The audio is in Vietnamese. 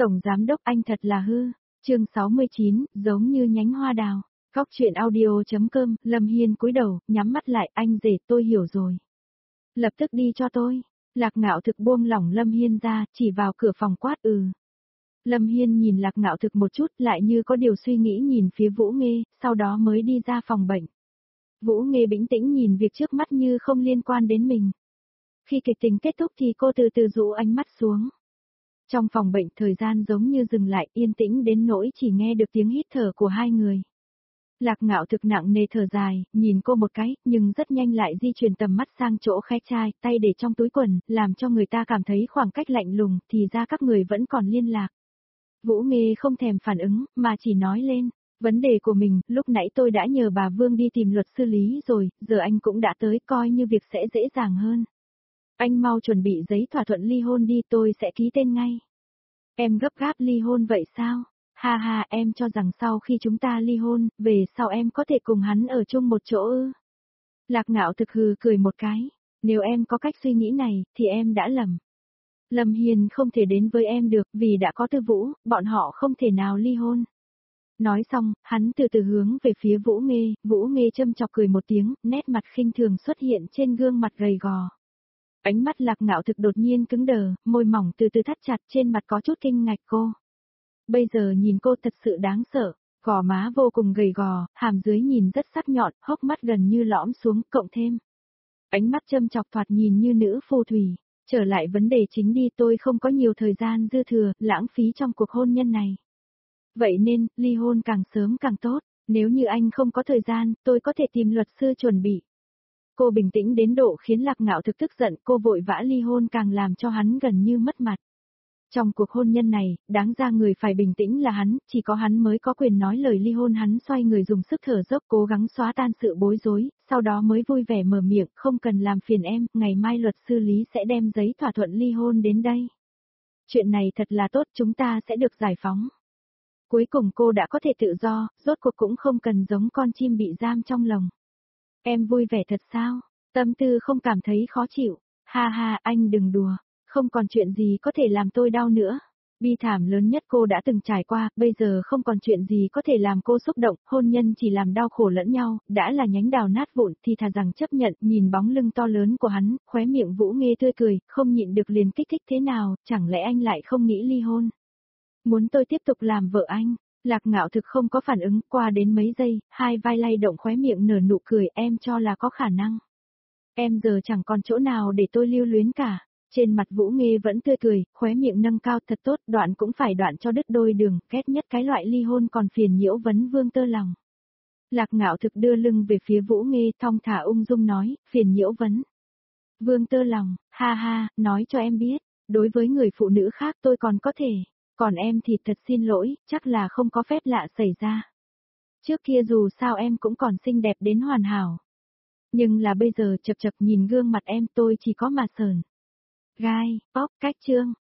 Tổng giám đốc anh thật là hư. Chương 69, giống như nhánh hoa đào. Góc truyện audio.com, Lâm Hiên cúi đầu, nhắm mắt lại, anh rể tôi hiểu rồi. Lập tức đi cho tôi. Lạc Ngạo Thực buông lỏng Lâm Hiên ra, chỉ vào cửa phòng quát Lâm Hiên nhìn Lạc Ngạo Thực một chút, lại như có điều suy nghĩ nhìn phía Vũ Nghê, sau đó mới đi ra phòng bệnh. Vũ Nghê bình tĩnh nhìn việc trước mắt như không liên quan đến mình. Khi kịch tình kết thúc thì cô từ từ rũ ánh mắt xuống. Trong phòng bệnh thời gian giống như dừng lại, yên tĩnh đến nỗi chỉ nghe được tiếng hít thở của hai người. Lạc Ngạo Thực nặng nề thở dài, nhìn cô một cái, nhưng rất nhanh lại di chuyển tầm mắt sang chỗ khẽ trai, tay để trong túi quần, làm cho người ta cảm thấy khoảng cách lạnh lùng, thì ra các người vẫn còn liên lạc. Vũ Nghê không thèm phản ứng, mà chỉ nói lên, vấn đề của mình, lúc nãy tôi đã nhờ bà Vương đi tìm luật sư lý rồi, giờ anh cũng đã tới, coi như việc sẽ dễ dàng hơn. Anh mau chuẩn bị giấy thỏa thuận ly hôn đi, tôi sẽ ký tên ngay. Em gấp gáp ly hôn vậy sao? Ha ha, em cho rằng sau khi chúng ta ly hôn, về sau em có thể cùng hắn ở chung một chỗ ư? Lạc Ngạo Thực hừ cười một cái, nếu em có cách suy nghĩ này, thì em đã lầm. Lâm Hiền không thể đến với em được, vì đã có Tư Vũ, bọn họ không thể nào ly hôn. Nói xong, hắn từ từ hướng về phía Vũ Nghê châm chọc cười một tiếng, nét mặt khinh thường xuất hiện trên gương mặt gầy gò. Ánh mắt Lạc Ngạo Thực đột nhiên cứng đờ, môi mỏng từ từ thắt chặt, trên mặt có chút kinh ngạc cô. Bây giờ nhìn cô thật sự đáng sợ, gò má vô cùng gầy gò, hàm dưới nhìn rất sắc nhọn, hốc mắt gần như lõm xuống, cộng thêm. Ánh mắt châm chọc thoạt nhìn như nữ phù thủy. Trở lại vấn đề chính đi, tôi không có nhiều thời gian dư thừa, lãng phí trong cuộc hôn nhân này. Vậy nên, ly hôn càng sớm càng tốt, nếu như anh không có thời gian, tôi có thể tìm luật sư chuẩn bị. Cô bình tĩnh đến độ khiến Lạc Ngạo Thực tức giận, cô vội vã ly hôn càng làm cho hắn gần như mất mặt. Trong cuộc hôn nhân này, đáng ra người phải bình tĩnh là hắn, chỉ có hắn mới có quyền nói lời ly hôn. Hắn xoay người dùng sức thở dốc cố gắng xóa tan sự bối rối, sau đó mới vui vẻ mở miệng, không cần làm phiền em, ngày mai luật sư lý sẽ đem giấy thỏa thuận ly hôn đến đây. Chuyện này thật là tốt, chúng ta sẽ được giải phóng. Cuối cùng cô đã có thể tự do, rốt cuộc cũng không cần giống con chim bị giam trong lồng. Em vui vẻ thật sao? Tâm tư không cảm thấy khó chịu. Ha ha, anh đừng đùa. Không còn chuyện gì có thể làm tôi đau nữa. Bi thảm lớn nhất cô đã từng trải qua, bây giờ không còn chuyện gì có thể làm cô xúc động, hôn nhân chỉ làm đau khổ lẫn nhau, đã là nhánh đào nát vụn thì thà rằng chấp nhận. Nhìn bóng lưng to lớn của hắn, khóe miệng Vũ Nghê tươi cười, không nhịn được liền kích thích thế nào, chẳng lẽ anh lại không nghĩ ly hôn? Muốn tôi tiếp tục làm vợ anh? Lạc Ngạo Thực không có phản ứng, qua đến mấy giây, hai vai lay động khóe miệng nở nụ cười, em cho là có khả năng. Em giờ chẳng còn chỗ nào để tôi lưu luyến cả. Trên mặt Vũ Nghê vẫn tươi cười, khóe miệng nâng cao, thật tốt, đoạn cũng phải đoạn cho đứt đôi đường, ghét nhất cái loại ly hôn còn phiền nhiễu vấn vương tơ lòng. Lạc Ngạo Thực đưa lưng về phía Vũ Nghê, thong thả ung dung nói, phiền nhiễu vấn vương tơ lòng, ha ha, nói cho em biết, đối với người phụ nữ khác tôi còn có thể, còn em thì thật xin lỗi, chắc là không có phép lạ xảy ra. Trước kia dù sao em cũng còn xinh đẹp đến hoàn hảo. Nhưng là bây giờ chập chập nhìn gương mặt em, tôi chỉ có mà sờn gai, cách chương.